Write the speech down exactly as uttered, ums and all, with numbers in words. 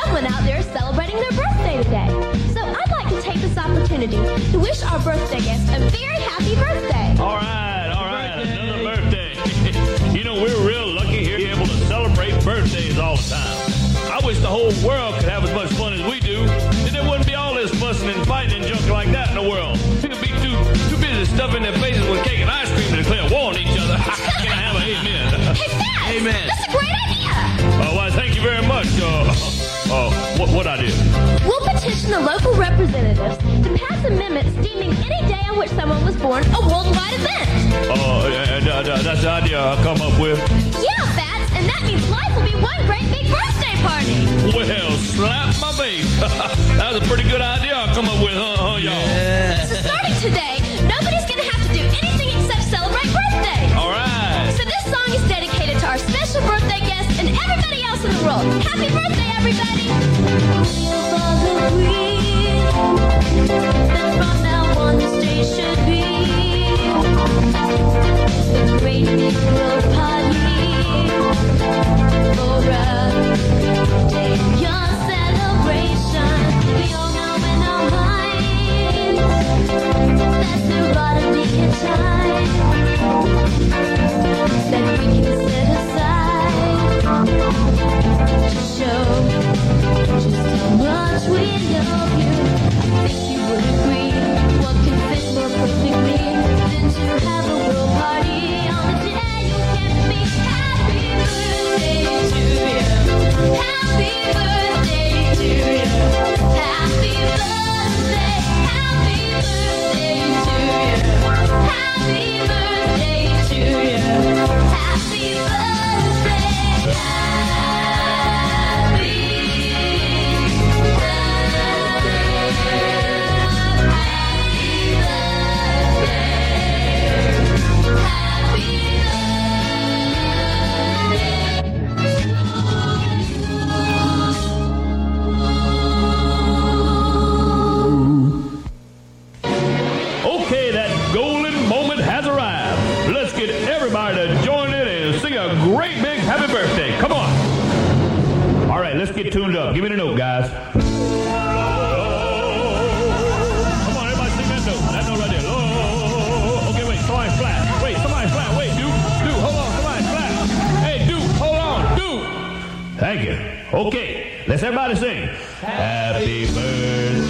someone out there is celebrating their birthday today. So I'd like to take this opportunity to wish our birthday guest a very happy birthday. All right, all right, another birthday. You know, we're real lucky here to be able to celebrate birthdays all the time. I wish the whole world could have as much fun as we do, and there wouldn't be all this fussing and fighting and junk like that in the world. People be too too busy stuffing their faces with cake and ice cream to declare war on each other. Can I have an amen? Hey, Fats! Amen. That's a great idea! Uh, well, thank you very much. Uh, uh, what, what I did? We'll petition the local representatives to pass amendments deeming any day on which someone was born a worldwide event. Uh, and, uh, that's the idea I come up with. Yeah, Fats, and that means life will be one great big birthday party. Well, slap my face. That's a pretty good idea I come up with, huh, huh y'all? Yeah. So starting today, nobody's going to have to do anything except celebrate birthdays. All right. So this song is dedicated to our special birthday guest and everybody else in the world. Happy birthday, everybody! That from now on this day should be a great big world party for a day of your celebration. We all know in our minds that there ought to be a time that we can set aside to show just how much we love you. I think you would agree, what can fit more perfectly than to have a world party on the day you came to me. Happy birthday to you. Happy birthday to you. Happy birthday, happy birthday to you. Happy birthday to you. Happy birthday. Okay, that golden moment has arrived. Let's get everybody to join in and sing a great big happy birthday. Come on. All right, let's get tuned up. Give me the note, guys. Come on, everybody sing that note. That note right there. Oh, okay, wait, somebody's flat. Wait, somebody's flat. Wait, Duke, Duke, hold on, somebody's flat. Hey, Duke, hold on, Duke. Thank you. Okay, let's everybody sing. Happy birthday